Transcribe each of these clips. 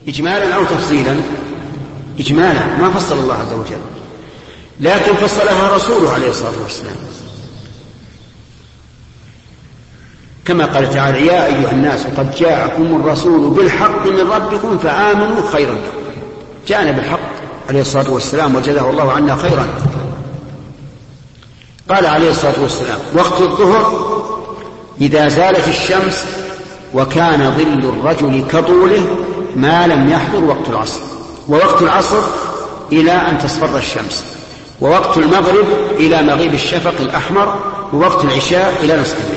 إجمالا أو تفصيلا؟ إجمالا، ما فصل الله عز وجل، لكن فصلها رسوله عليه الصلاة والسلام، كما قال تعالى: يا أيها الناس قد جاءكم الرسول بالحق من ربكم فآمنوا خيرا لكم. جاءنا بالحق عليه الصلاة والسلام وجزاه الله عنا خيرا. قال عليه الصلاة والسلام: وقت الظهر إذا زالت الشمس وكان ظل الرجل كطوله ما لم يحضر وقت العصر، ووقت العصر إلى أن تصفر الشمس، ووقت المغرب إلى مغيب الشفق الأحمر، ووقت العشاء إلى نصف الليل،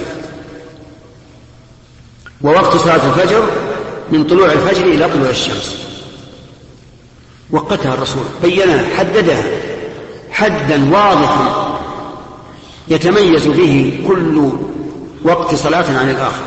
ووقت صلاة الفجر من طلوع الفجر إلى طلوع الشمس. وقتها الرسول، بينها، حددها حدا واضحا يتميز به كل وقت صلاة عن الآخر.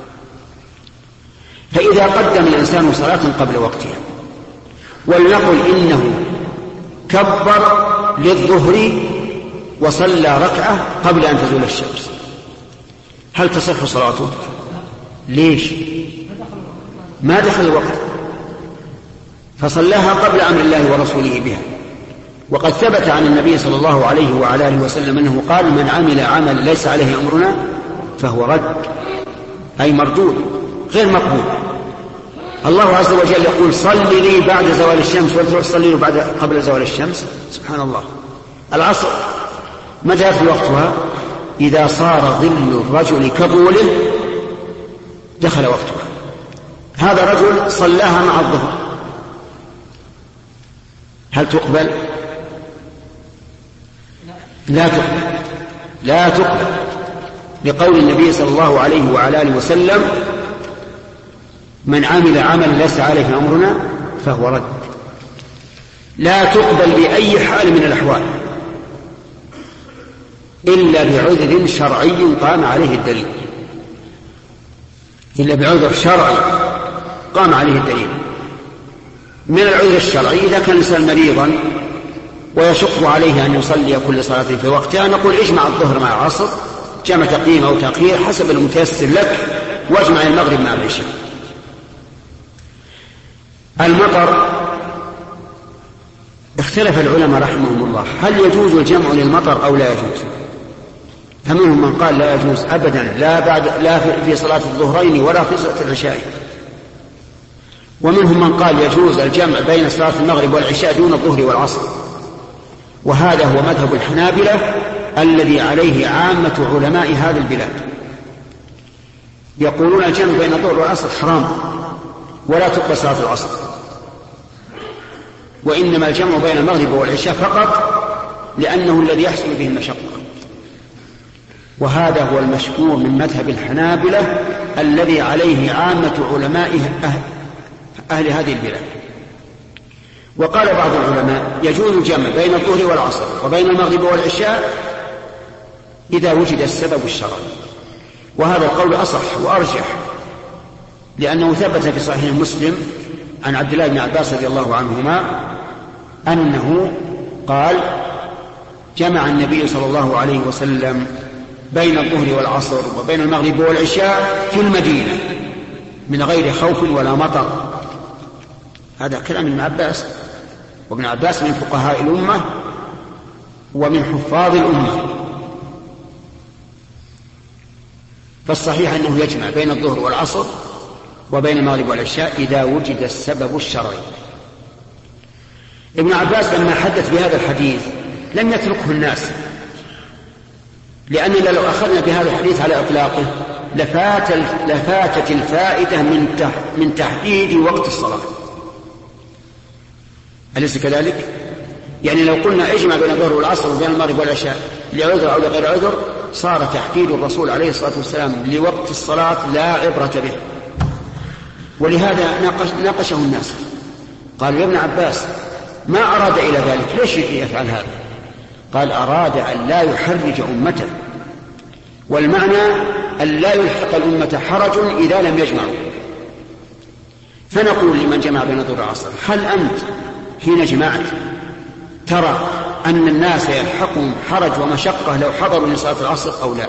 فإذا قدم الإنسان صلاة قبل وقتها، ولنقل إنه كبر للظهر وصلى ركعة قبل أن تزول الشمس، هل تصح صلاته؟ ليش؟ ما دخل الوقت، فصلاها قبل أمر الله ورسوله بها. وقد ثبت عن النبي صلى الله عليه وعلى آله وسلم أنه قال: من عمل عمل ليس عليه أمرنا فهو رد، أي مردود غير مقبول. الله عز وجل يقول: صل لي بعد زوال الشمس، وتروح تصلي له قبل زوال الشمس. سبحان الله. العصر متى في وقتها؟ إذا صار ظل الرجل كطوله دخل وقتها. هذا رجل صلاها مع الظهر، هل تقبل؟ لا تقبل، لقول النبي صلى الله عليه وعلى آله وسلم: من عمل عمل ليس عليه أمرنا فهو رد. لا تقبل بأي حال من الأحوال إلا بعذر شرعي قام عليه الدليل، إلا بعذر شرعي قام عليه الدليل. من العذر الشرعي: إذا كان الإنسان مريضا ويشق عليه أن يصلي كل صلاة في وقتها، نقول: اجمع الظهر مع العصر، جمع تقديم أو تأخير حسب المتيسر لك، واجمع المغرب مع العشاء. المطر، اختلف العلماء رحمهم الله هل يجوز الجمع للمطر أو لا يجوز. فمنهم من قال لا يجوز أبدا، لا في صلاة الظهرين ولا في صلاة العشاء. ومنهم من قال يجوز الجمع بين صلاة المغرب والعشاء دون الظهر والعصر، وهذا هو مذهب الحنابلة الذي عليه عامة علماء هذه البلاد. يقولون الجمع بين الظهر والعصر حرام ولا تقبل صلاة العصر، وإنما الجمع بين المغرب والعشاء فقط لأنه الذي يحصل به المشقة. وهذا هو المشهور من مذهب الحنابلة الذي عليه عامة علماء أهل هذه البلاد. وقال بعض العلماء يجوز الجمع بين الظهر والعصر وبين المغرب والعشاء إذا وجد السبب الشرعي، وهذا القول أصح وأرجح، لأنه ثبت في صحيح مسلم عن عبد الله بن عباس رضي الله عنهما أنه قال: جمع النبي صلى الله عليه وسلم بين الظهر والعصر وبين المغرب والعشاء في المدينة من غير خوف ولا مطر. هذا كلام ابن عباس، وابن عباس من فقهاء الأمة ومن حفاظ الأمة، فالصحيح أنه يجمع بين الظهر والعصر وبين المغرب والعشاء إذا وجد السبب الشرعي. ابن عباس لما حدث بهذا الحديث لم يتركه الناس، لأننا لو أخذنا بهذا الحديث على إطلاقه لفاتت الفائدة من تحديد وقت الصلاة، أليس كذلك؟ يعني لو قلنا اجمع بين الظهر والعصر وبين المغرب والعشاء لعذر أو لغير عذر، صار تحديد الرسول عليه الصلاة والسلام لوقت الصلاة لا عبرة به. ولهذا ناقشه الناس، قالوا: يا ابن عباس ما أراد إلى ذلك، ليش يفعل هذا؟ قال: أراد أن لا يحرج أمته، والمعنى أن لا يلحق الأمة حرج إذا لم يجمعوا. فنقول لمن جمع بين الظهر والعصر: هل أنت حين جمعت ترى أن الناس يلحقهم حرج ومشقة لو حضروا لصلاة العصر أو لا؟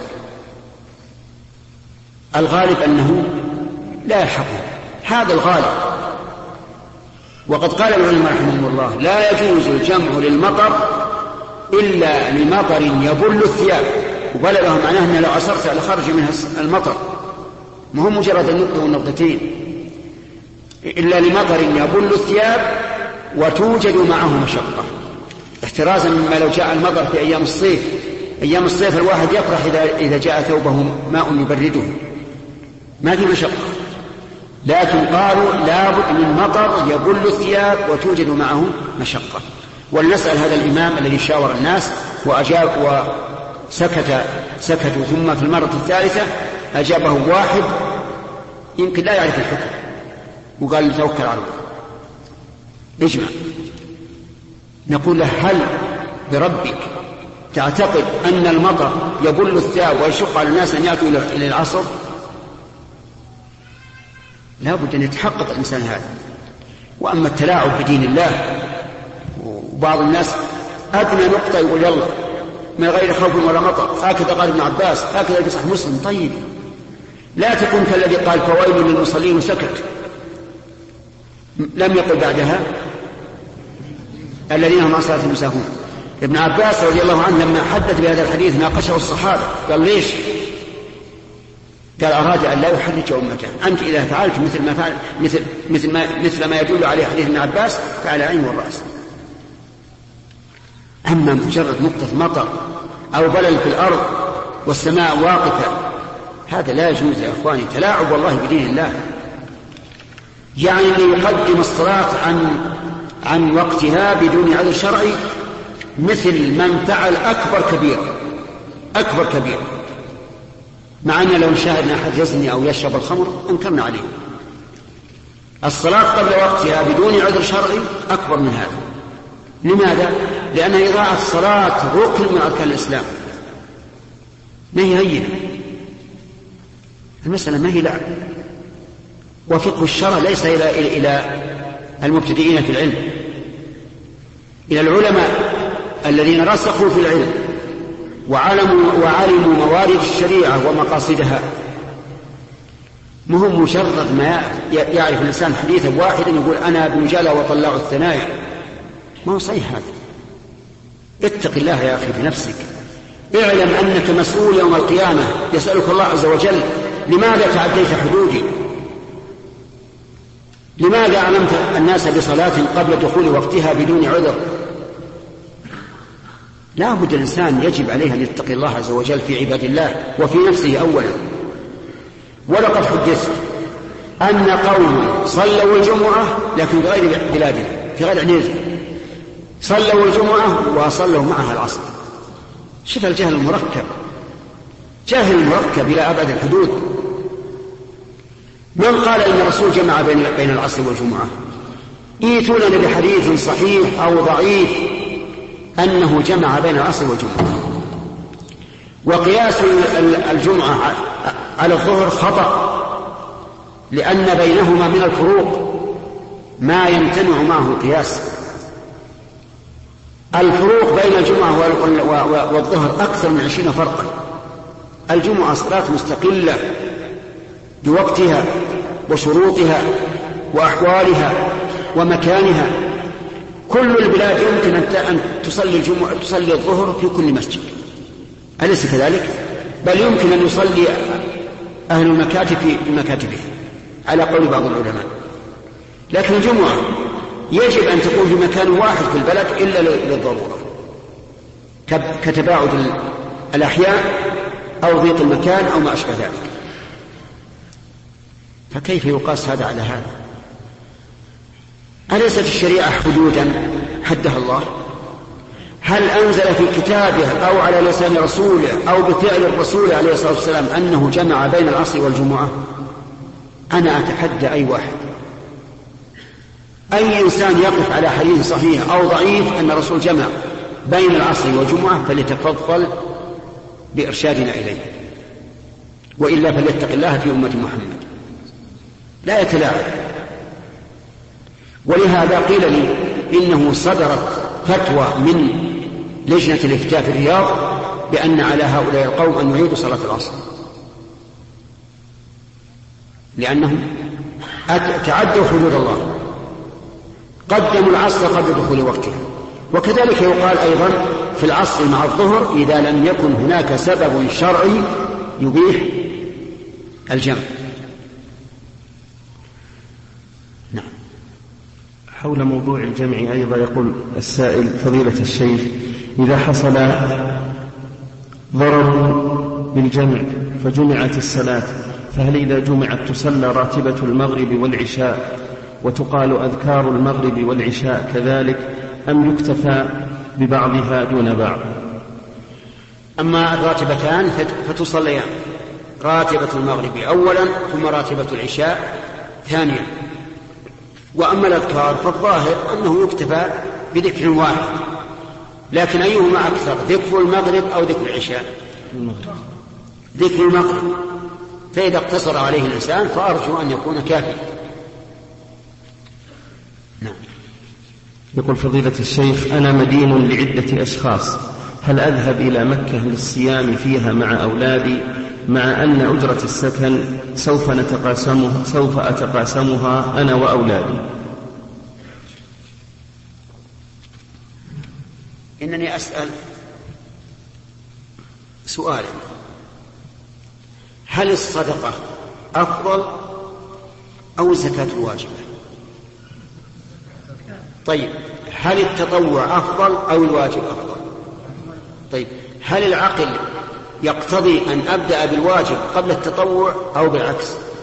الغالب أنه لا يلحقهم، هذا الغالب، وقد قال العلماء رحمهم الله لا يجوز الجمع للمطر إلا لمطر يبل الثياب، وبلله معناه أن لو عصرت لخرج منها المطر، ما هو مجرد النقطة والنقطتين، إلا لمطر يبل الثياب وتوجد معه مشقة، احترازا مما لو جاء المطر في أيام الصيف. أيام الصيف الواحد يفرح إذا جاء ثوبه ماء يبرده، ما في مشقة، لكن قالوا لا بد من مطر يبل الثياب وتوجد معه مشقة. ولنسأل هذا الإمام الذي شاور الناس وأجاب سكتوا، ثم في المرة الثالثة أجابه واحد يمكن لا يعرف الحكم وقال توكل على الله اجمع. نقول له هل بربك تعتقد أن المطر يبل الثياب ويشق على الناس أن يأتوا إلى العصر؟ لا بد أن يتحقق الإنسان هذا. وأما التلاعب بدين الله، وبعض الناس أدنى نقطة يقول يلا من غير خوف ولا مطر، هكذا قال ابن عباس، هكذا في صحيح مسلم. طيب لا تكن كالذي قال فويل للمصلين وسكت، لم يقل بعدها الذين هم عن صلاتهم ساهون. ابن عباس رضي الله عنه لما حدث بهذا الحديث ناقشه الصحابة، قال ليش؟ قال أراد أن لا يحرج أمته، أنت إذا فعلت مثل ما يدل عليه حديث ابن عباس فعلى عين والرأس. أما مجرد نقطة مطر أو بلل في الأرض والسماء واقفة، هذا لا يجوز يا أخواني، تلاعب والله بدين الله. يعني يقدم الصلاة عن وقتها بدون عذر شرعي مثل من فعل أكبر كبير، مع أن لو شاهدنا أحد يزني أو يشرب الخمر أنكرنا عليه. الصلاة قبل وقتها بدون عذر شرعي أكبر من هذا. لماذا؟ لأن إضاعة الصلاة ركن من أركان الإسلام، ما هي هينة، المسألة ما هي لعب. وفقه الشرع ليس إلى المبتدئين في العلم، إلى العلماء الذين رسخوا في العلم وعلموا موارد الشريعة ومقاصدها. مهم مجرد ما يعرف الإنسان حديثا واحدا يقول أنا ابن جلا وطلع الثنايا، ما هو صحيح هذا. اتق الله يا أخي في نفسك، اعلم أنك مسؤول يوم القيامة، يسألك الله عز وجل لماذا تعديت حدودي، لماذا علمت الناس بصلاة قبل دخول وقتها بدون عذر. لا بد الإنسان يجب عليه أن يتقي الله عز وجل في عباد الله وفي نفسه أولا. ولقد حدثت أن قوم صلوا الجمعة لكن في غير بلادنا، في غير عنيزة، صلوا الجمعة وصلوا معها العصر. شوف الجهل المركب، جاهل مركب إلى أبعد الحدود. من قال إن الرسول جمع بين العصر والجمعة؟ ايتوننا بحديث صحيح أو ضعيف أنه جمع بين العصر والجمعة. وقياس الجمعة على الظهر خطأ، لأن بينهما من الفروق ما يمتنع معه القياس. الفروق بين الجمعة والظهر أكثر من 20 فرقا. الجمعة صلاة مستقلة بوقتها وشروطها وأحوالها ومكانها. كل البلاد يمكن أن تصلي الظهر في كل مسجد، أليس كذلك؟ بل يمكن أن يصلي أهل المكاتب في مكاتبهم على قول بعض العلماء. لكن الجمعة يجب أن تكون في مكان واحد في البلد إلا للضرورة، كتباعد الأحياء أو ضيق المكان أو ما أشبه ذلك. فكيف يقاس هذا على هذا؟ أليست الشريعة حدودا حدها الله؟ هل أنزل في كتابه أو على لسان رسوله أو بفعل الرسول عليه الصلاة والسلام أنه جمع بين العصر والجمعة؟ أنا أتحدى أي واحد، أي إنسان يقف على حديث صحيح أو ضعيف أن الرسول جمع بين العصر والجمعة فليتفضل بإرشادنا إليه، وإلا فليتق الله في أمة محمد، لا يتلاعب. ولهذا قيل لي إنه صدرت فتوى من لجنة الإفتاء في الرياض بأن على هؤلاء القوم أن يعيدوا صلاة العصر، لأنهم تعدوا حدود الله قدموا العصر قبل دخول وقتها. وكذلك يقال أيضا في العصر مع الظهر إذا لم يكن هناك سبب شرعي يبيح الجمع. نعم. حول موضوع الجمع أيضا يقول السائل: فضيلة الشيخ، إذا حصل ضرر بالجمع فجمعت الصلاة، فهل إذا جمعت تصلى راتبة المغرب والعشاء وتقال أذكار المغرب والعشاء كذلك، أم يكتفى ببعضها دون بعض؟ أما الراتبتان فتصليان، راتبة المغرب أولا ثم راتبة العشاء ثانيا. وأما الأذكار فالظاهر أنه يكتفى بذكر واحد، لكن أيهما أكثر، ذكر المغرب أو ذكر العشاء؟ ذكر المغرب، فإذا اقتصر عليه الإنسان فأرجو أن يكون كافيا. نعم. يقول فضيلة الشيخ: أنا مدين لعدة أشخاص، هل أذهب إلى مكة للصيام فيها مع أولادي، مع أن أجرة السكن سوف أتقاسمها أنا وأولادي؟ إنني أسأل سؤالا: هل الصدقة أفضل أو الزكاة الواجبة؟ طيب، هل التطوع أفضل أو الواجب أفضل؟ طيب، هل العقل يقتضي أن أبدأ بالواجب قبل التطوع أو بالعكس؟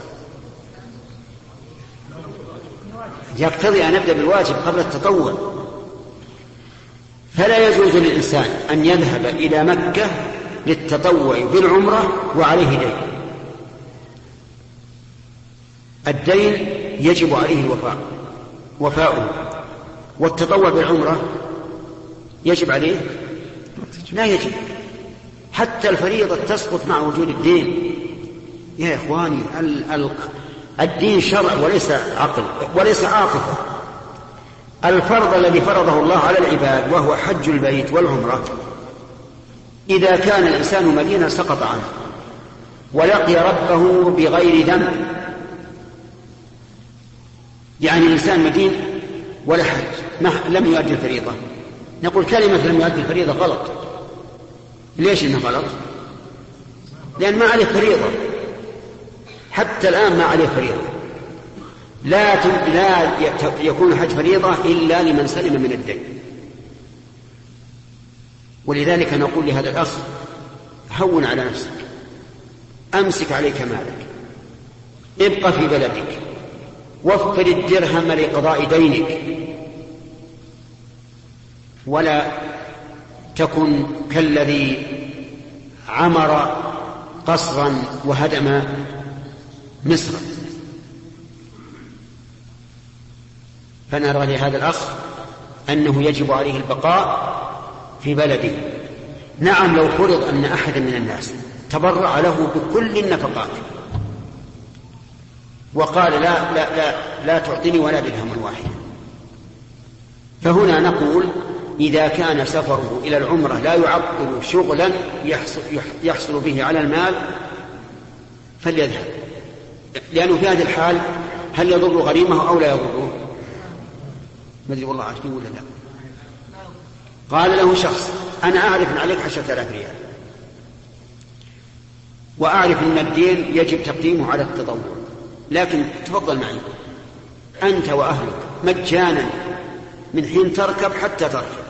يقتضي أن أبدأ بالواجب قبل التطوع. فلا يجوز للإنسان أن يذهب إلى مكة للتطوع بالعمرة وعليه دين. الدين يجب عليه وفاؤه، والتطوع بالعمرة يجب عليه؟ لا يجب. حتى الفريضة تسقط مع وجود الدين. يا إخواني، الدين شرع وليس عقل وليس عاطفة. الفرض الذي فرضه الله على العباد وهو حج البيت والعمرة، إذا كان الإنسان مدينا سقط عنه ولقي ربه بغير ذنب. يعني الإنسان مدين ولا حج، لم يؤدي الفريضة، نقول كلمة لم يؤدي الفريضة غلط. ليش إنه غلط؟ لأن ما عليه فريضة، حتى الآن ما عليه فريضة. لا يكون الحج فريضة إلا لمن سلم من الدين. ولذلك نقول لهذا الأخ: هون على نفسك، أمسك عليك مالك، ابقى في بلدك، وفر الدرهم لقضاء دينك، ولا تكن كالذي عمر قصرا وهدم مصر. فنرى لهذا الأخ أنه يجب عليه البقاء في بلده. نعم، لو فرض أن أحد من الناس تبرع له بكل النفقات وقال لا لا لا لا تعطيني ولا درهم واحد، فهنا نقول إذا كان سفره إلى العمرة لا يعطل شغلا يحصل به على المال فليذهب، لأنه في هذه الحال هل يضر غريمه أو لا يضره؟ ما أدري والله عشان ولا لا. قال له شخص: أنا أعرف أن عليك 10,000 ريال، وأعرف أن الدين يجب تقديمه على التطوع، لكن تفضل معي أنت وأهلك مجانا من حين تركب حتى تركب.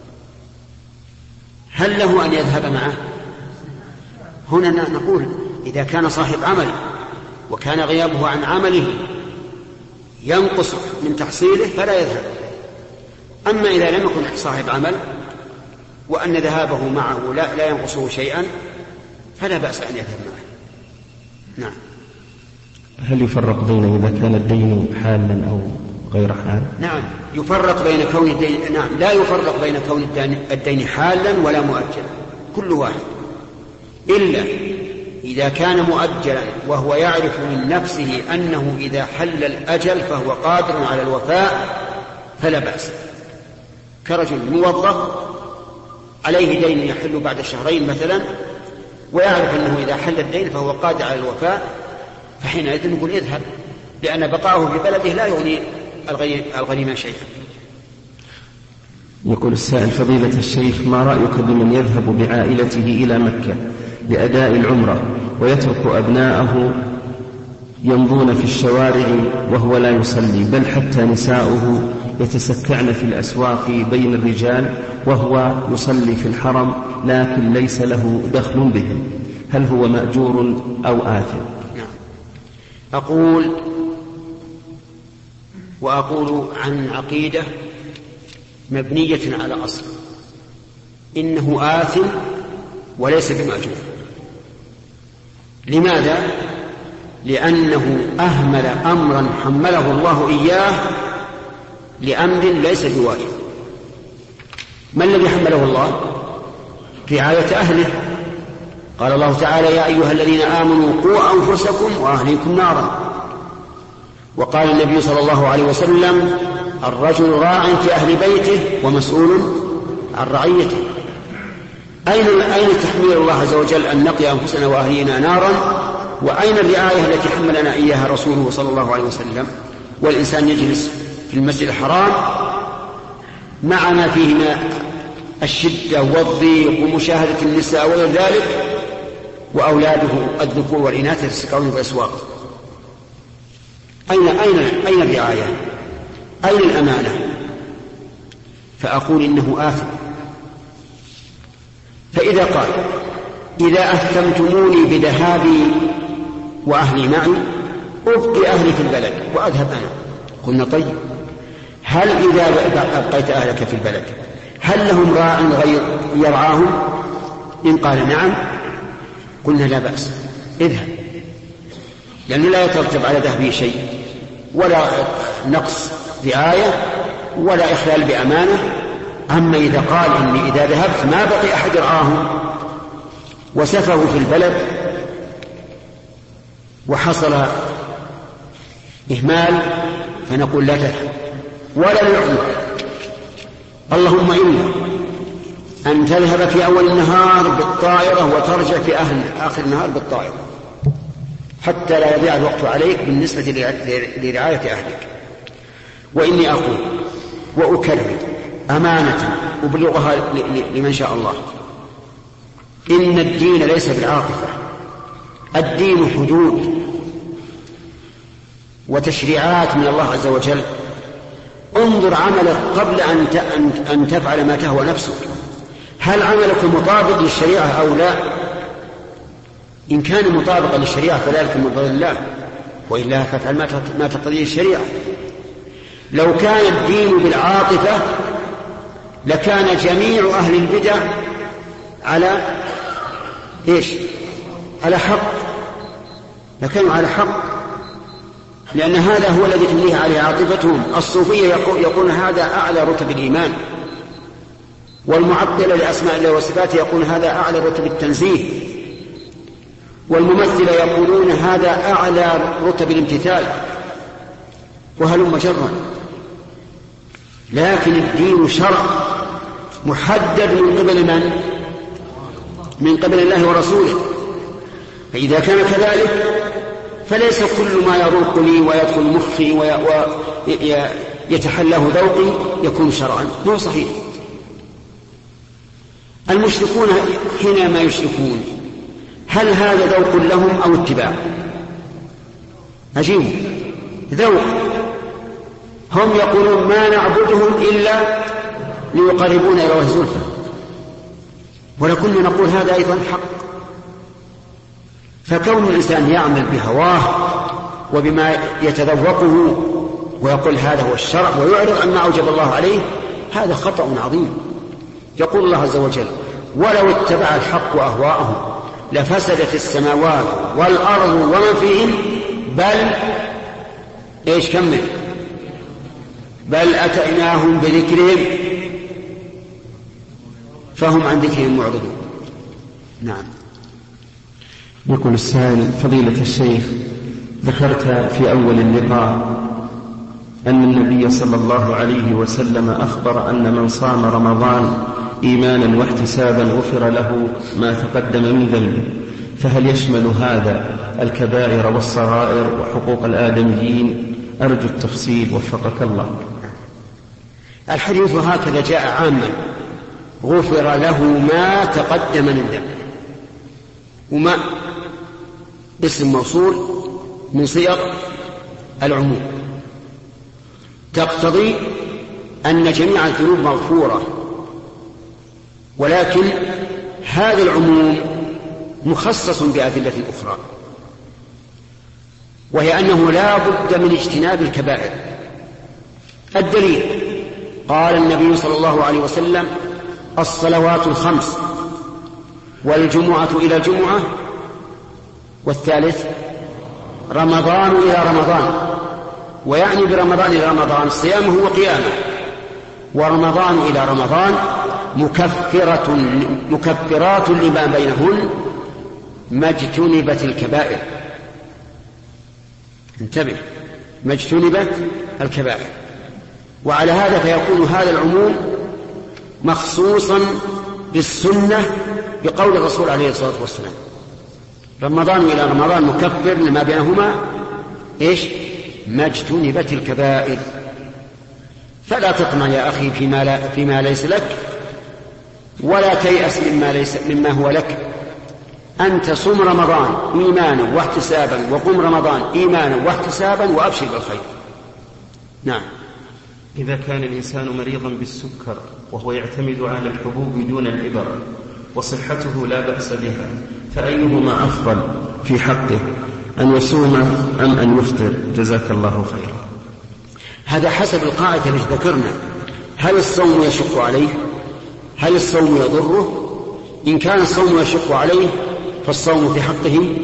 هل له أن يذهب معه؟ هنا نقول إذا كان صاحب عمل وكان غيابه عن عمله ينقص من تحصيله فلا يذهب. أما إذا لم يكن صاحب عمل وأن ذهابه معه لا ينقصه شيئا فلا بأس أن يذهب معه. نعم. هل يفرق بين إذا كان الدين حالا أو غير حال؟ نعم، يفرق بين كون الدين. نعم، لا يفرق بين كون الدين حالا ولا مؤجلا، كل واحد، إلا إذا كان مؤجلا وهو يعرف من نفسه أنه إذا حل الأجل فهو قادر على الوفاء فلا بأس. كرجل موظف عليه دين يحل بعد شهرين مثلا، ويعرف أنه إذا حل الدين فهو قادر على الوفاء، فحينئذ نقول اذهب، لأن بقاؤه في بلده لا يغني الغنيمة شيئا. يقول السائل: فضيلة الشيخ، ما رأيك بمن يذهب بعائلته إلى مكة لأداء العمرة ويترك أبناءه يمضون في الشوارع وهو لا يصلي، بل حتى نساؤه يتسكعن في الأسواق بين الرجال وهو يصلي في الحرم لكن ليس له دخل بهم، هل هو مأجور أو آثم؟ نعم. أقول عن عقيدة مبنية على أصل: إنه آثم وليس بمأجور. لماذا؟ لأنه أهمل أمرا حمله الله إياه لأمر ليس بواجب. ما الذي حمله الله؟ رعاية أهله. قال الله تعالى: يا أيها الذين آمنوا قوا أنفسكم وأهليكم نارا. وقال النبي صلى الله عليه وسلم: الرجل راع في أهل بيته ومسؤول عن رعيته. أين تحميل الله عز وجل أن نقي أنفسنا وأهلينا نارا؟ وأين الرعاية التي حملنا إياها رسوله صلى الله عليه وسلم؟ والإنسان يجلس في المسجد الحرام مع ما فيه من الشدة والضيق ومشاهدة النساء وغير ذلك، وأولاده الذكور والإناث يتسكعون في الأسواق. أين الرعاية؟ أين الأمانة؟ فأقول إنه آثم. فإذا قال: إذا أثمتموني بذهابي وأهلي معي أبقي أهلي في البلد وأذهب أنا، قلنا: طيب، هل إذا أبقيت أهلك في البلد هل لهم راع غير يرعاهم؟ إن قال نعم قلنا: لا بأس، اذهب، لأنه لا يترتب على ذهبه شيء، ولا نقص رعاية ولا إخلال بأمانة. أما إذا قال: إني إذا ذهبت ما بقي أحد يرعاهم وسفروا في البلد وحصل إهمال، فنقول: لا تذهب ولا لعمرك، اللهم إلا أن تذهب في أول النهار بالطائرة وترجع في آخر النهار بالطائرة، حتى لا يضيع الوقت عليك بالنسبة لرعاية أهلك. وإني أقول وأكرر أمانة أبلغها لمن شاء الله: إن الدين ليس بالعاطفة، الدين حدود وتشريعات من الله عز وجل. انظر عملك قبل أن تفعل ما تهوى نفسك، هل عملك مطابق للشريعة أو لا؟ إن كان مطابقا للشريعة فذلك من فضل الله، وإلا فافعل ما تقتضيه الشريعة. لو كان الدين بالعاطفة لكان جميع أهل البدع على على حق، لكانوا على حق، لأن هذا هو الذي تمليه عليه عاطفتهم. الصوفية يقولون هذا أعلى رتب الإيمان، والمعطلة لأسماء الله وصفاته يقولون هذا أعلى رتب التنزيه، والممثلة يقولون هذا أعلى رتب الامتثال، وهلم جرا. لكن الدين شرع محدد من قبل من؟ من قبل الله ورسوله. فإذا كان كذلك فليس كل ما يروق لي ويدخل مخي ويتحلاه ذوقي يكون شرعا، مو صحيح. المشركون حينما يشركون هل هذا ذوق لهم أو اتباع؟ أجيبوا: ذوق. هم يقولون ما نعبدهم إلا ليقربونا إلى الله زلفى، ولكننا نقول هذا أيضا حق. فكون الإنسان يعمل بهواه وبما يتذوقه ويقول هذا هو الشرع ويعرض عما أوجب الله عليه، هذا خطأ عظيم. يقول الله عز وجل: ولو اتبع الحق أهواءهم لفسدت السماوات والأرض ومن فيهن بل أتيناهم بذكرهم فهم عن ذكرهم معرضون. نعم. يقول السائل: فضيلة الشيخ، ذكرت في أول اللقاء أن النبي صلى الله عليه وسلم أخبر أن من صام رمضان إيمانا واحتسابا غفر له ما تقدم من ذنبه، فهل يشمل هذا الكبائر والصغائر وحقوق الآدميين؟ أرجو التفصيل وفقك الله. الحديث هكذا جاء عاما: غفر له ما تقدم من ذنبه. وما اسم موصول من صيغ العموم، تقتضي أن جميع الذنوب مغفورة، ولكن هذا العموم مخصص بأدلة أخرى، وهي أنه لا بد من اجتناب الكبائر. الدليل: قال النبي صلى الله عليه وسلم: الصلوات الخمس، والجمعة إلى الجمعة، والثالث رمضان إلى رمضان. ويعني برمضان إلى رمضان صيامه وقيامه. ورمضان إلى رمضان مكفرات لما بينهن ما اجتنبت الكبائر. انتبه، ما اجتنبت الكبائر. وعلى هذا فيكون هذا العموم مخصوصا بالسنة بقول الرسول عليه الصلاة والسلام: رمضان إلى رمضان مكفر لما بينهما ما اجتنبت الكبائر. فلا تطمع يا أخي فيما ليس لك، ولا تيأس مما هو لك. أنت صم رمضان إيمانا واحتسابا، وقم رمضان إيمانا واحتسابا، وأبشر بالخير. نعم. إذا كان الإنسان مريضا بالسكر وهو يعتمد على الحبوب دون الإبر وصحته لا بأس بها، فأيهما أفضل في حقه، أن يصوم أم أن يفطر؟ جزاك الله خيرا. هذا حسب القاعدة التي ذكرنا: هل الصوم يشق عليه؟ هل الصوم يضره؟ إن كان الصوم يشق عليه فالصوم في حقه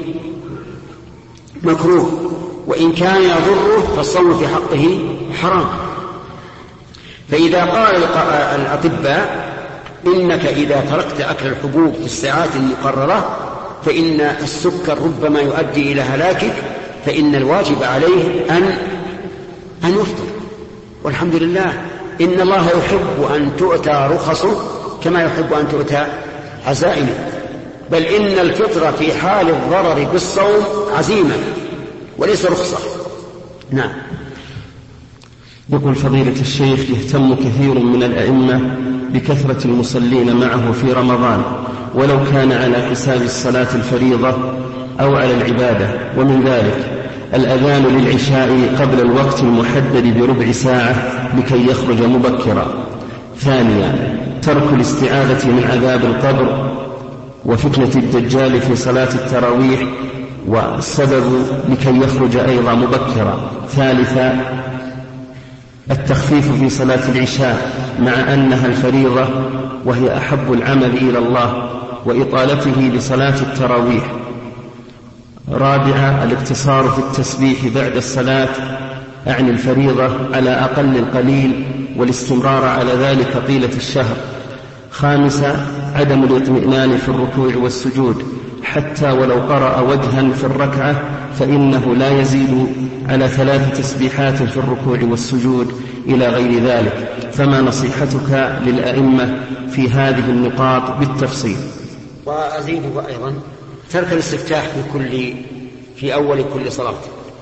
مكروه، وإن كان يضره فالصوم في حقه حرام. فإذا قال الأطباء: إنك إذا تركت أكل الحبوب في الساعات المقررة فإن السكر ربما يؤدي إلى هلاكك، فإن الواجب عليه أن يفطر. والحمد لله، إن الله يحب أن تؤتى رخصه كما يحب أن تؤتى عزائمه، بل إن الفطر في حال الضرر بالصوم عزيمة وليس رخصة. نعم. يقول فضيلة الشيخ: يهتم كثير من الأئمة بكثرة المصلين معه في رمضان، ولو كان على حساب الصلاة الفريضة أو على العبادة، ومن ذلك الأذان للعشاء قبل الوقت المحدد بربع ساعة لكي يخرج مبكرا. ثانيا، ترك الاستعاذة من عذاب القبر وفتنة الدجال في صلاة التراويح والسبب لكي يخرج أيضا مبكرا. ثالثا، التخفيف في صلاة العشاء مع أنها الفريضة وهي أحب العمل إلى الله، وإطالته لصلاة التراويح. رابعا، الاقتصار في التسبيح بعد الصلاة عن الفريضة على أقل القليل والاستمرار على ذلك طيلة الشهر. خامسا، عدم الاطمئنان في الركوع والسجود، حتى ولو قرأ وجها في الركعة فإنه لا يزيد على 3 تسبيحات في الركوع والسجود إلى غير ذلك. فما نصيحتك للأئمة في هذه النقاط بالتفصيل؟ وأزيده أيضا ترك الاستفتاح في أول كل صلاة.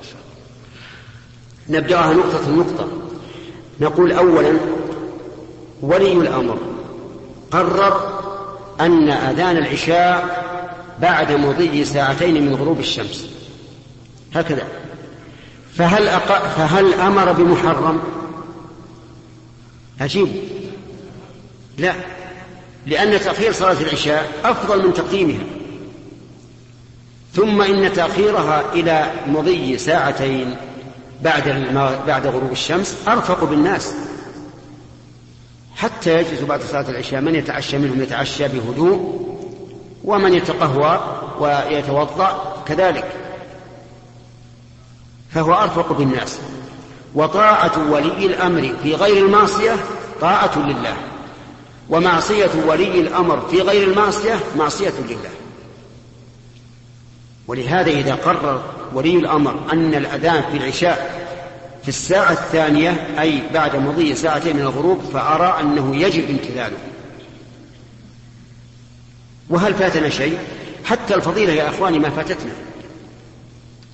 نبدأها نقطة. نقول أولا: ولي الأمر قرر أن أذان العشاء بعد مضي 2 ساعتين من غروب الشمس، هكذا. فهل أمر بمحرم؟ أجيب: لا، لأن تأخير صلاة العشاء أفضل من تقديمها. ثم إن تأخيرها إلى مضي 2 ساعتين بعد غروب الشمس أرفق بالناس، حتى يجلس بعد صلاة العشاء من يتعشى منهم يتعشى بهدوء، ومن يتقهوى ويتوضأ كذلك، فهو أرفق بالناس. وطاعة ولي الأمر في غير المعصية طاعة لله، ومعصية ولي الأمر في غير المعصية معصية لله. ولهذا إذا قرر ولي الأمر أن الأذان في العشاء في 2 ساعة أي بعد مضي 2 ساعتين من الغروب، فأرى أنه يجب امتثاله. وهل فاتنا شيء؟ حتى الفضيلة يا أخواني ما فاتتنا،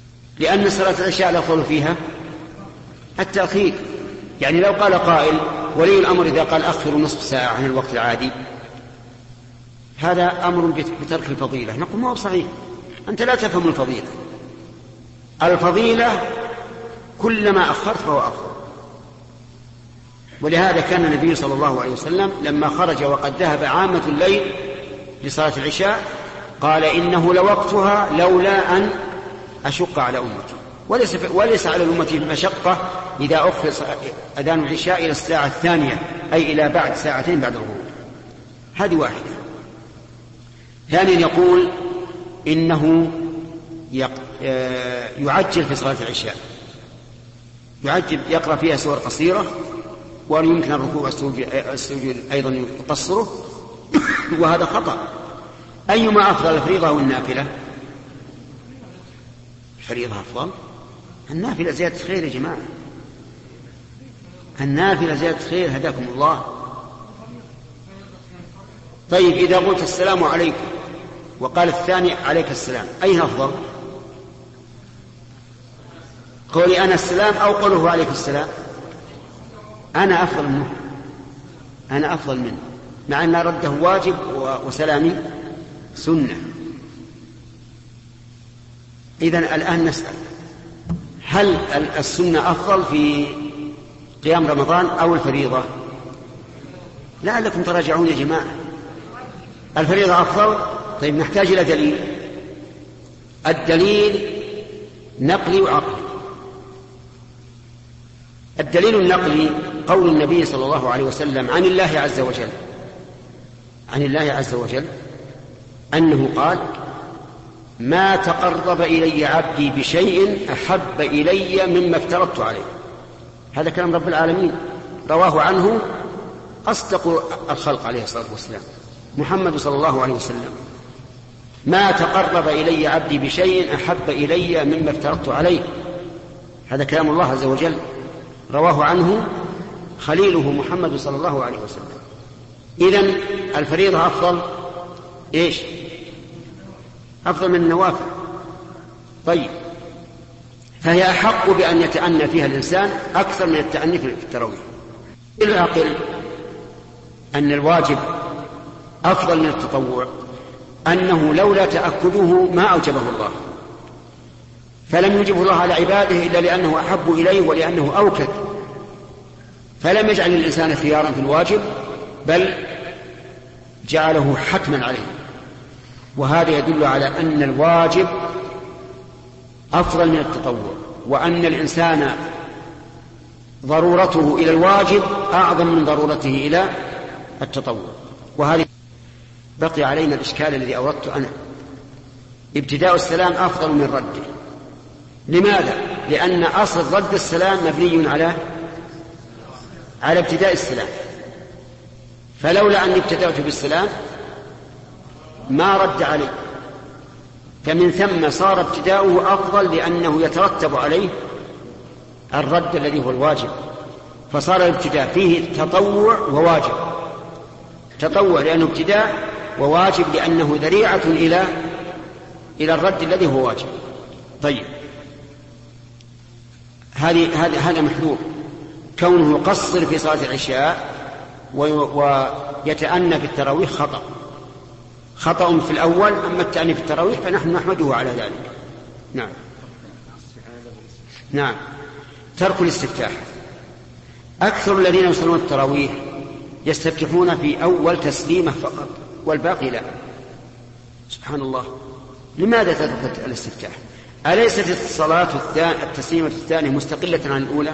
لأن صلاة العشاء الأفضل فيها التأخير. يعني لو قال قائل: ولي الأمر إذا قال أخروا نصف ساعة عن الوقت العادي هذا أمر بترك الفضيلة. نقول ما هو صحيح، أنت لا تفهم الفضيلة. الفضيلة كلما أخرت فهو أفضل. ولهذا كان النبي صلى الله عليه وسلم لما خرج وقد ذهب عامة الليل لصلاة العشاء قال إنه لوقتها لولا أن أشق على أمتي. وليس على الأمة مشقة إذا أخر أذان العشاء إلى الساعة الثانية أي إلى بعد ساعتين بعد الغروب. هذه واحدة. ثانيا يقول إنه يعجل في صلاة العشاء، يعجل يقرأ فيها سور قصيرة ويمكن الركوع والسجود أيضا يقصره وهذا خطأ. أيما أفضل الفريضة أو النافلة؟ الفريضة أفضل. النافلة زيادة خير يا جماعة، النافلة زيادة خير هداكم الله. طيب إذا قلت السلام عليكم وقال الثاني عليك السلام أين أفضل؟ قولي أنا السلام أو قوله عليك السلام؟ أنا أفضل منه، أنا أفضل منه، مع أن رده واجب وسلامي سنة. إذن الآن نسأل هل السنة أفضل في قيام رمضان أو الفريضة؟ لعلكم تراجعون يا جماعة. الفريضة أفضل. طيب نحتاج إلى دليل. الدليل نقلي وعقلي. الدليل النقلي قول النبي صلى الله عليه وسلم عن الله عز وجل، عن الله عز وجل أنه قال ما تقرب إلي عبدي بشيء أحب إلي مما افترضت عليه. هذا كلام رب العالمين رواه عنه أصدق الخلق عليه الصلاة والسلام محمد صلى الله عليه وسلم. ما تقرب إلي عبدي بشيء أحب إلي مما افترضت عليه. هذا كلام الله عز وجل رواه عنه خليله محمد صلى الله عليه وسلم. إذن الفريضة أفضل إيش؟ أفضل من النوافل. طيب فهي أحق بأن يتأنى فيها الإنسان أكثر من التأني في التراويح. العقل أن الواجب أفضل من التطوع، أنه لولا تأكده ما أوجبه الله، فلم يجبه الله على عباده إلا لأنه أحب إليه ولأنه أوكد، فلم يجعل الإنسان خيارا في الواجب بل جعله حتما عليه. وهذا يدل على أن الواجب أفضل من التطوع، وأن الإنسان ضرورته إلى الواجب أعظم من ضرورته إلى التطوع. وهذه بقي علينا الإشكال الذي أوردت أنا، ابتداء السلام أفضل من رده. لماذا؟ لأن أصل رد السلام مبني على ابتداء السلام، فلولا أني ابتدأت بالسلام ما رد عليه، فمن ثم صار ابتداؤه أفضل لأنه يترتب عليه الرد الذي هو الواجب، فصار الابتداء فيه تطوع وواجب. تطوع لأنه ابتداء، وواجب لأنه ذريعة إلى الرد الذي هو واجب. طيب هذا محذور، كونه يقصر في صلاة العشاء ويتأنى في التراويح خطأ في الأول، أما التأني في التراويح فنحن نحمده على ذلك. نعم. ترك الاستفتاح. أكثر الذين يصلون التراويح يستفتحون في أول تسليمة فقط والباقي لا. سبحان الله، لماذا ترك الاستفتاح؟ أليست الصلاة التسليمة الثانية مستقلة عن الأولى؟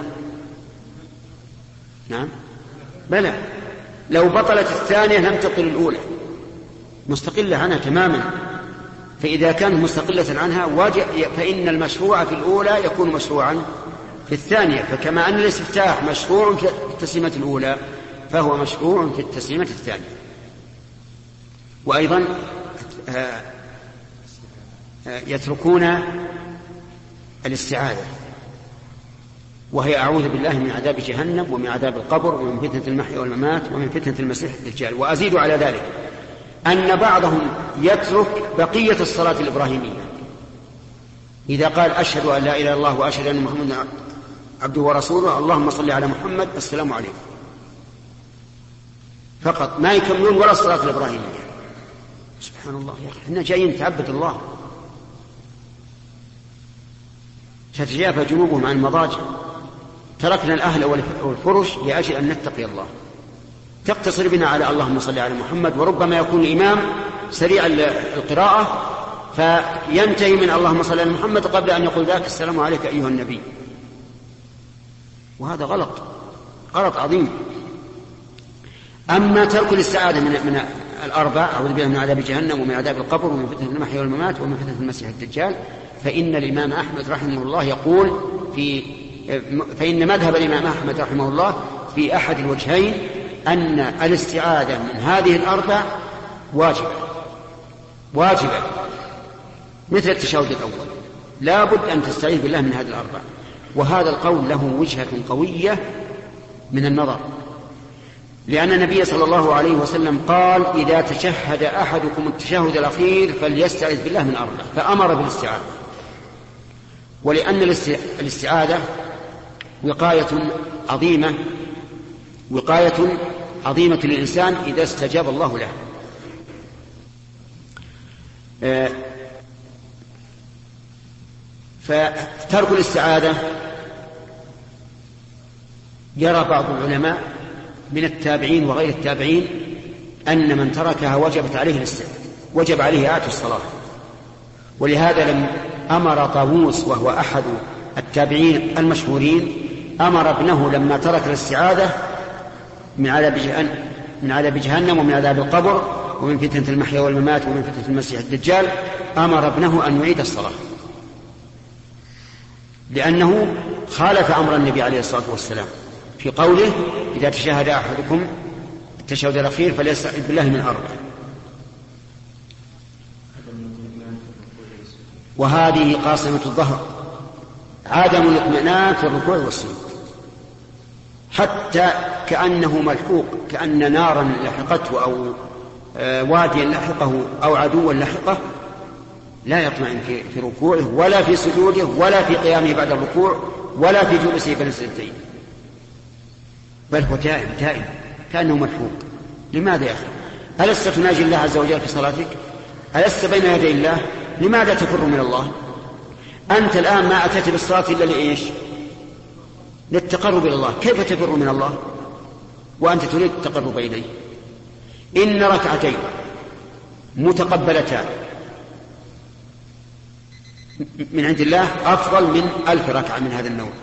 نعم بلى، لو بطلت الثانية لم تبطل الأولى، مستقلة عنها تماما. فإذا كانت مستقلة عنها فإن المشروع في الأولى يكون مشروعا في الثانية، فكما أن الاستفتاح مشروع في التسليمة الأولى فهو مشروع في التسليمة الثانية. وأيضا يتركون الاستعاذة، وهي أعوذ بالله من عذاب جهنم ومن عذاب القبر ومن فتنة المحيا والممات ومن فتنة المسيح الدجال. وأزيد على ذلك أن بعضهم يترك بقية الصلاة الإبراهيمية، إذا قال أشهد أن لا إله إلا الله وأشهد أن محمدا عبده ورسوله اللهم صل على محمد السلام عليكم، فقط، ما يكملون ولا الصلاة الإبراهيمية. سبحان الله يا أخي، إحنا جايين نتعبد الله. تتجافى جنوبهم عن المضاجع، تركنا الأهل والفرش لأجل أن نتقي الله. تقتصر بنا على اللهم صل على محمد، وربما يكون الإمام سريع القراءة فينتهي من اللهم صل على محمد قبل أن يقول ذاك السلام عليك أيها النبي، وهذا غلط عظيم. أما ترك الاستعاذة من الأربع، أعوذ بالله من عذاب جهنم ومن عذاب القبر ومن فتنة المحيا والممات ومن فتنة المسيح الدجال، فإن الإمام أحمد رحمه الله يقول فإن مذهب الإمام أحمد رحمه الله في أحد الوجهين أن الاستعاذة من هذه الأربع واجبة مثل التشهد الأول، لا بد أن تستعيذ بالله من هذه الأربع. وهذا القول له وجهة قوية من النظر، لأن النبي صلى الله عليه وسلم قال إذا تشهد أحدكم التشهد الأخير فليستعذ بالله من أربع، فأمر بالاستعاذة. ولأن الاستعاذة وقاية عظيمة للإنسان إذا استجاب الله له. فترك الاستعاذة يرى بعض العلماء من التابعين وغير التابعين أن من تركها وجب عليه إعادة الصلاة. ولهذا لم أمر طاووس وهو أحد التابعين المشهورين، أمر ابنه لما ترك الاستعاذة من عذاب جهنم ومن عذاب القبر ومن فتنة المحيا والممات ومن فتنة المسيح الدجال، أمر ابنه أن يعيد الصلاة، لأنه خالف أمر النبي عليه الصلاة والسلام في قوله إذا تشهد أحدكم التشهد الأخير فليستعذ بالله من أربع. وهذه قاصمة الظهر، عدم الاطمئنان في الركوع والسجود، حتى كأنه ملحوق، كأن نارا لحقته أو واديا لحقه أو عدوا لحقه، لا يطمئن في ركوعه ولا في سجوده ولا في قيامه بعد الركوع ولا في جلوسه بين السجدتين، بل هو تائب كأنه ملحوق. لماذا يا أخي؟ ألست تناجي الله عز وجل في صلاتك؟ ألست بين يدي الله؟ لماذا تفر من الله؟ أنت الآن ما أتيت بالصلاة إلا لإيش؟ للتقرب إلى الله. كيف تفر من الله وأنت تريد التقرب إليه؟ إن ركعتين متقبلتان من عند الله أفضل من 1000 ركعة من هذا النوع.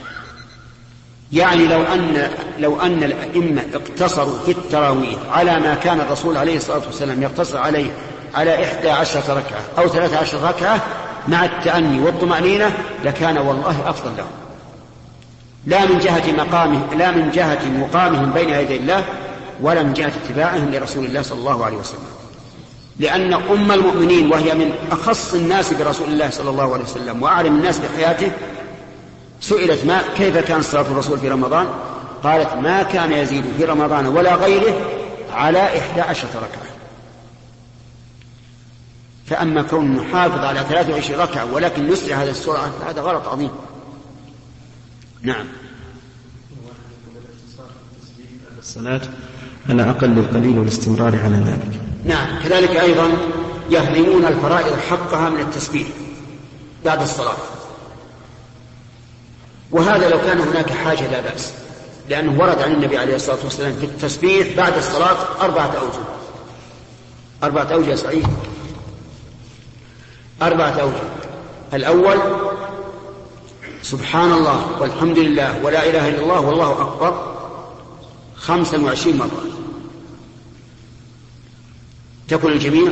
يعني لو أن الأئمة اقتصروا في التراويح على ما كان الرسول عليه الصلاة والسلام يقتصر عليه، على 11 ركعة أو 13 ركعة مع التأني والطمأنينة، لكان والله أفضل لهم، لا من جهة مقامهم بين يدي الله ولا من جهة اتباعهم لرسول الله صلى الله عليه وسلم. لأن أم المؤمنين وهي من أخص الناس برسول الله صلى الله عليه وسلم وأعلم الناس بحياته سئلت كيف كان صلاة الرسول في رمضان؟ قالت ما كان يزيد في رمضان ولا غيره على 11 ركعة. فأما كون نحافظ على 23 ركعة ولكن نسرع هذا السرعة هذا غلط عظيم. نعم. الصلاة على أقل القليل والاستمرار على ذلك. نعم. كذلك أيضا يهضمون الفرائض حقها من التسبيح بعد الصلاة، وهذا لو كان هناك حاجة لا بأس، لأنه ورد عن النبي عليه الصلاة والسلام في التسبيح بعد الصلاة 4 أوجه صحيح، 4 أوجه. الأول سبحان الله والحمد لله ولا إله إلا الله والله أكبر 25 مرة. تكون الجميع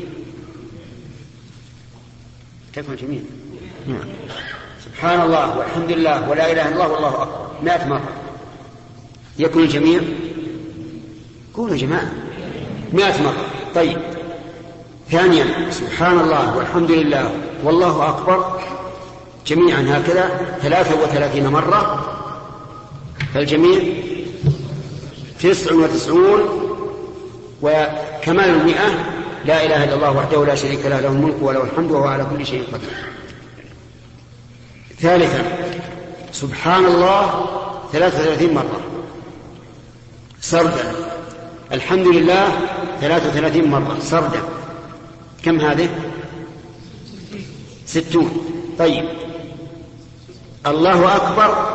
سبحان الله والحمد لله ولا إله إلا الله والله أكبر 100 مرة. يكون الجميع قولوا يا جماعة 100 مرة. طيب. ثانيا سبحان الله والحمد لله والله أكبر جميعا هكذا 33 مرة، فالجميع 99 وكمال 100 لا إله إلا الله وحده لا شريك له له الملك وله الحمد وهو على كل شيء قدير. ثالثا سبحان الله 33 مرة سردا الحمد لله 33 مرة سردا، كم هذه؟ 60. طيب الله أكبر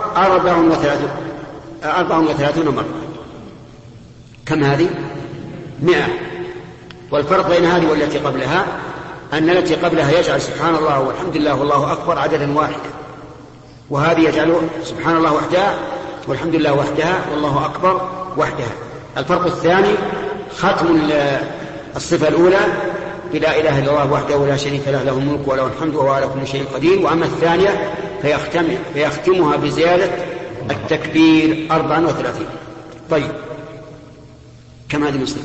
34 مرة، كم هذه؟ 100. والفرق بين هذه والتي قبلها أن التي قبلها يجعل سبحان الله والحمد لله والله أكبر عددا واحدا، وهذه يجعل سبحان الله وحدها والحمد لله وحدها والله أكبر وحدها. الفرق الثاني ختم الصفة الأولى بلا إله إلا الله وحده لا شريك له، له الملك وله الحمد وهو على كل شيء قدير. وأما الثانية فيختمها بزيادة التكبير 34. طيب كم هذه الصفة؟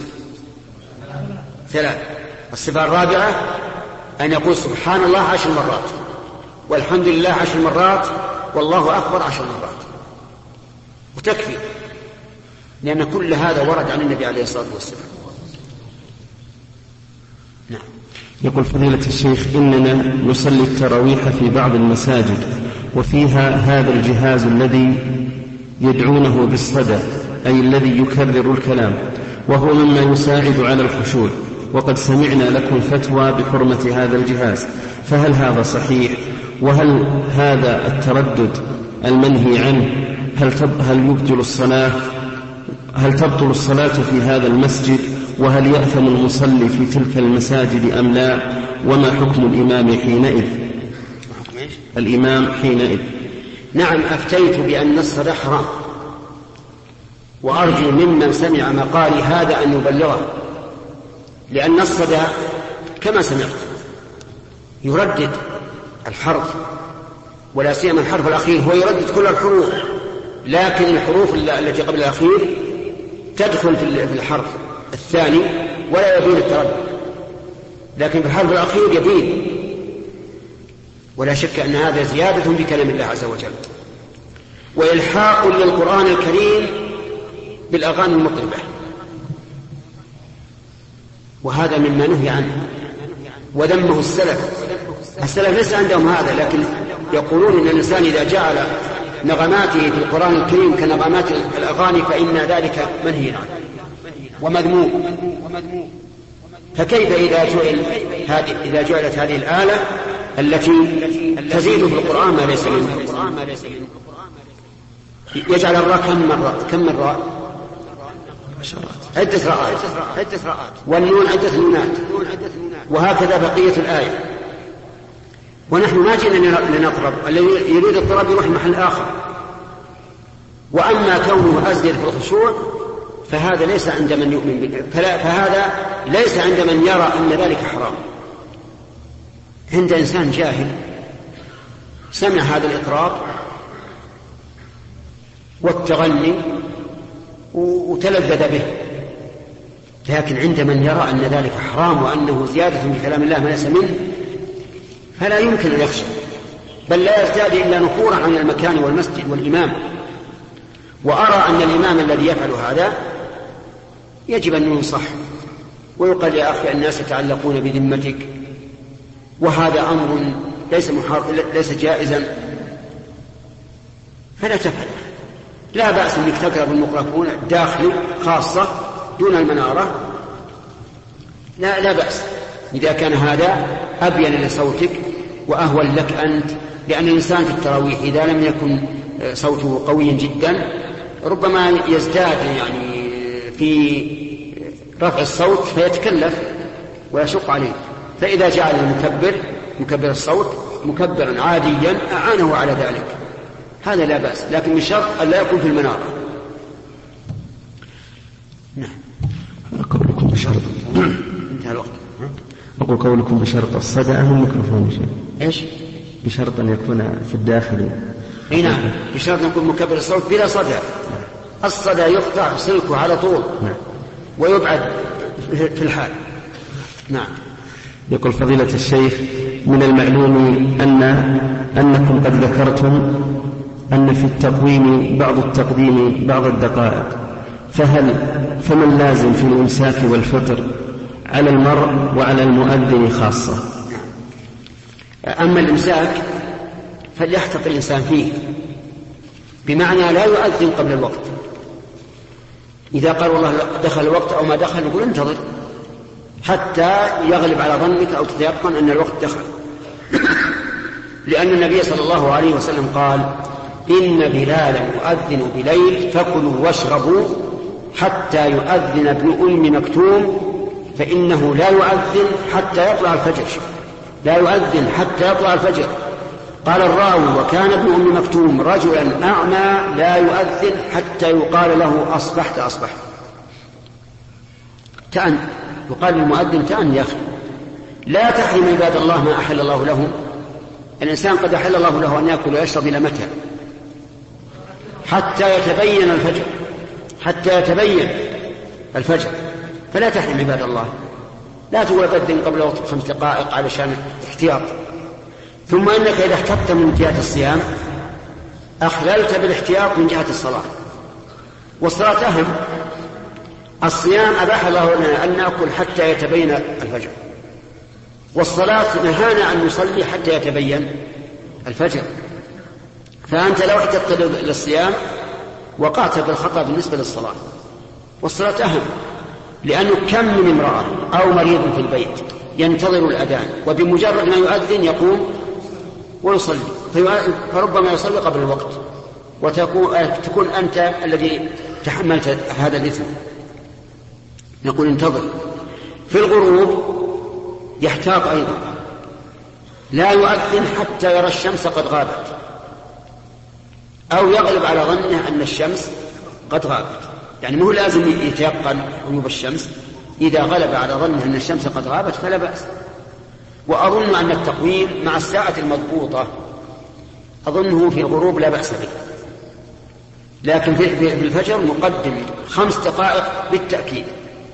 3. الصفة الرابعة أن يقول سبحان الله 10 مرات والحمد لله 10 مرات والله أكبر 10 مرات، وتكفي، لأن كل هذا ورد عن النبي عليه الصلاة والسلام. نعم. يقول فضيلة الشيخ إننا نصلي التراويح في بعض المساجد وفيها هذا الجهاز الذي يدعونه بالصدى، أي الذي يكرر الكلام، وهو مما يساعد على الخشوع، وقد سمعنا لكم فتوى بحرمة هذا الجهاز، فهل هذا صحيح؟ وهل هذا التردد المنهي عنه هل تبطل الصلاة في هذا المسجد؟ وهل يأثم المصلي في تلك المساجد أم لا؟ وما حكم الإمام حينئذ؟ نعم، أفتيت بأن الصلاة حرام، وأرجو ممن سمع مقالي هذا أن يبلغه، لأن الصدى كما سمعت يردد الحرف، ولا سيما الحرف الأخير هو يردد كل الحروف، لكن الحروف التي قبل الأخير تدخل في الحرف الثاني ولا يبين التردد، لكن في الحرف الأخير يبين. ولا شك أن هذا زيادة بكلام الله عز وجل، وإلحاق للقرآن الكريم بالأغاني المطربة، وهذا مما نهي عنه وذمه السلف ليس عندهم هذا، لكن يقولون إن الإنسان إذا جعل نغماته في القرآن الكريم كنغمات الأغاني فإن ذلك منهي عنه ومذموم. فكيف إذا جعلت هذه الآلة التي تزيد في القرآن ما ليس منه؟ يجعل الراء كم مرة؟ عدة راءات، والنون عدة نونات، وهكذا بقية الآية. ونحن ما جئنا لنطرب، الذي يريد الطرب يروح محل آخر. وأما كونه أزيد في الخشوع فهذا ليس عند من يؤمن به، فهذا ليس عند من يرى أن ذلك حرام. عند إنسان جاهل سمع هذا الإطراب والتغني وتلذذ به، لكن عند من يرى أن ذلك حرام وأنه زيادة في كلام الله ما ليس منه فلا يمكن أن يخشى، بل لا يزداد إلا نفورا عن المكان والمسجد والإمام. وأرى أن الإمام الذي يفعل هذا يجب أن ينصح ويقال يا أخي الناس يتعلقون بذمتك، وهذا أمر ليس جائزا، فلا تفعل. لا بأس أنك تقرأ بالميكروفون داخل خاصة دون المنارة، لا بأس إذا كان هذا أبين لصوتك وأهول لك أنت، لأن الإنسان في التراويح إذا لم يكن صوته قويا جدا ربما يزداد يعني في رفع الصوت فيتكلف ويشق عليه، فإذا جعل مكبر الصوت مكبرا عاديا أعانه على ذلك، هذا لا بأس، لكن بشرط أن لا يكون في المنارة. نعم. قولكم بشرط انتهى الوقت. أقول قولكم بشرط الصدى أم الميكروفون شيء؟ إيش؟ بشرط أن يكون في الداخل. نعم، بشرط أن يكون مكبر الصوت بلا صدى. الصدى يقطع سلكه على طول ويبعد في الحال. نعم. يقول فضيلة الشيخ من المعلوم أنكم قد ذكرتم أن في التقويم بعض الدقائق، فمن لازم في الإمساك والفطر على المرء وعلى المؤذن خاصة؟ أما الإمساك فليحتط الإنسان فيه، بمعنى لا يؤذن قبل الوقت، إذا قال والله دخل الوقت أو ما دخل نقول انتظر حتى يغلب على ظنك أو تتيقن أن الوقت دخل. لأن النبي صلى الله عليه وسلم قال إن بلالا يؤذن بليل فكلوا واشربوا حتى يؤذن ابن أم مكتوم فإنه لا يؤذن حتى يطلع الفجر. لا يؤذن حتى يطلع الفجر. قال الراوي وكان ابن أم مكتوم رجلا أعمى لا يؤذن حتى يقال له أصبحت أصبحت. تأن يقال للمؤذن تأن يا أخي لا تحرم عباد الله ما أحل الله له. الإنسان قد أحل الله له أن يأكل ويشرب إلى متى؟ حتى يتبين الفجر. حتى يتبين الفجر. فلا تحرم عباد الله. لا تقول أذن قبل وقت 5 دقائق علشان احتياط. ثم إنك إذا احتطت من جهة الصيام أخللت بالاحتياط من جهة الصلاة. والصلاة أهم. الصيام أباح الله لنا أن نأكل حتى يتبين الفجر، والصلاة نهانا أن نصلي حتى يتبين الفجر. فأنت لو احتطت للصيام وقعت بالخطأ بالنسبة للصلاة. والصلاة أهم، لأنه كم من امرأة أو مريض في البيت ينتظر الأذان وبمجرد ما يؤذن يقوم ويصلي، فربما يصلي قبل الوقت وتكون أنت الذي تحملت هذا الإثم. نقول انتظر. في الغروب يحتاط أيضا، لا يؤذن حتى يرى الشمس قد غابت أو يغلب على ظنه أن الشمس قد غابت. يعني مو لازم يتيقن غيوب الشمس، إذا غلب على ظنه أن الشمس قد غابت فلا بأس. وأظن أن التقويم مع الساعة المضبوطة أظنه في الغروب لا بأس به، لكن في الفجر مقدم 5 دقائق بالتأكيد.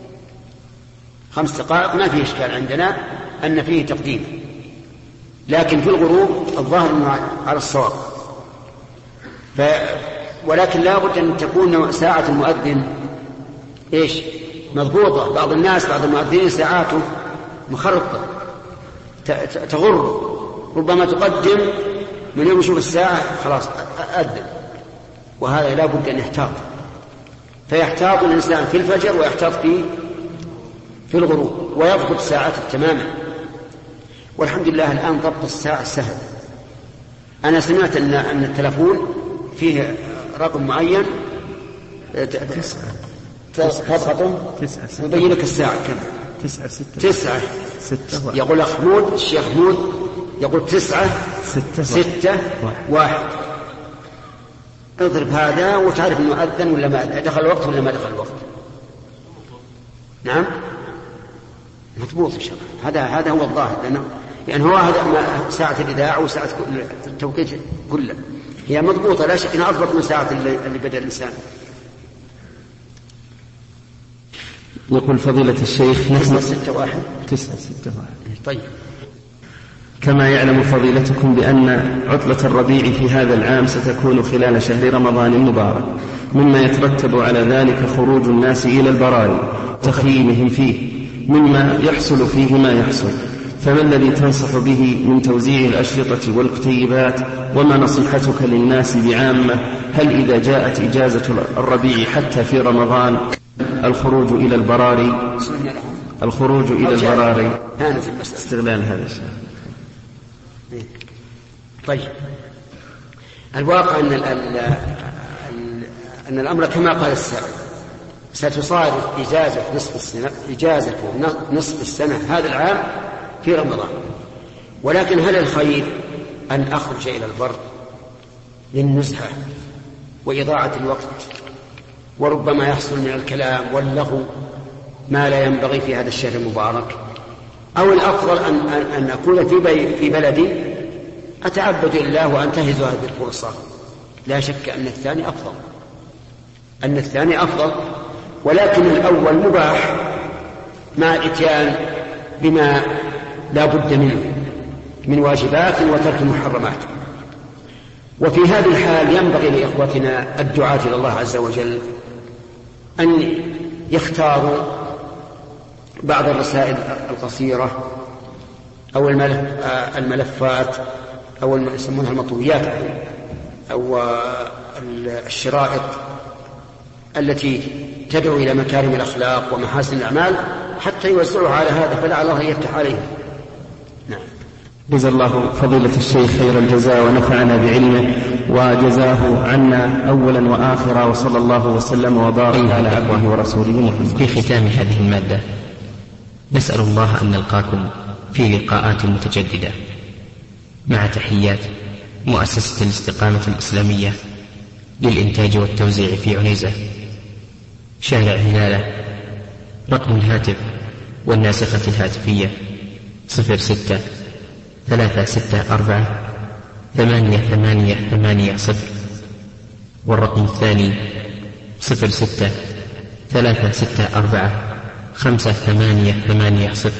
5 دقائق ما فيه إشكال عندنا أن فيه تقديم، لكن في الغروب الظاهر على الصواب. ولكن لا بد أن تكون ساعة المؤذن مضبوطة. بعض الناس بعض المؤذنين ساعاته مخرطة تغر، ربما تقدم من يوم يشوف الساعة خلاص أذن، وهذا لا بد أن يحتاط. فيحتاط الإنسان في الفجر ويحتاط في الغروب ويضبط ساعته تماما. والحمد لله الآن ضبط الساعة سهل. أنا سمعت أن التلفون فيه رقم معين تضغطه يبين لك الساعة كم. 9 يقول أخ حمود الشيخ حمود يقول 9 6 1. اضرب هذا وتعرف أنه أذن ولا ما دخل الوقت ولا ما دخل الوقت. نعم مضبوط إن شاء الله. هذا هو الظاهر، لأنه هو هذا ساعة الإذاعة وساعة التوقيت كله هي مضبوطة، لا شك أنها أضبط من ساعة اللي بدأ الإنسان. يقول فضيلة الشيخ 9 6 1. طيب. كما يعلم فضيلتكم بأن عطلة الربيع في هذا العام ستكون خلال شهر رمضان المبارك، مما يترتب على ذلك خروج الناس إلى البراري وتخييمهم فيه، مما يحصل فيه ما يحصل. فما الذي تنصح به من توزيع الأشرطة والكتيبات؟ وما نصيحتك للناس بعامة؟ هل إذا جاءت إجازة الربيع حتى في رمضان الخروج إلى البراري استغلال هذا الشيء؟ طيب. الواقع أن الأمر كما قال السائل، ستصادف إجازة نصف السنة هذا العام في رمضان. ولكن هل الخير أن أخرج إلى البر للنزهة وإضاعة الوقت، وربما يحصل من الكلام واللغو ما لا ينبغي في هذا الشهر المبارك، أو الأفضل أن أكون في بلدي أتعبد لله وأنتهز هذه الفرصة؟ لا شك أن الثاني أفضل، ولكن الأول مباح مع الإتيان بما لا بد منه من واجبات وترك محرمات. وفي هذه الحال ينبغي لإخوتنا الدعاة إلى الله عز وجل أن يختاروا بعض الرسائل القصيرة أو الملفات أو يسمونها المطويات أو الشرائط التي تدعو إلى مكارم الأخلاق ومحاسن الأعمال حتى يوزعها على هذا، فلعل الله يفتح عليهم. نعم. جزا الله فضيلة الشيخ خير الجزاء ونفعنا بعلمه وجزاه عنا أولا وآخرا، وصلى الله وسلم وبارك على عبده ورسوله محمد. في ختام هذه المادة نسأل الله أن نلقاكم في لقاءات متجددة، مع تحيات مؤسسة الاستقامة الإسلامية للإنتاج والتوزيع في عنيزة، شارع هلالة. رقم الهاتف والناسخة الهاتفية 06-364-8880، والرقم الثاني 06-364-5880،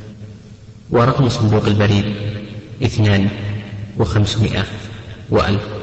ورقم صندوق البريد 2 و500 و1000.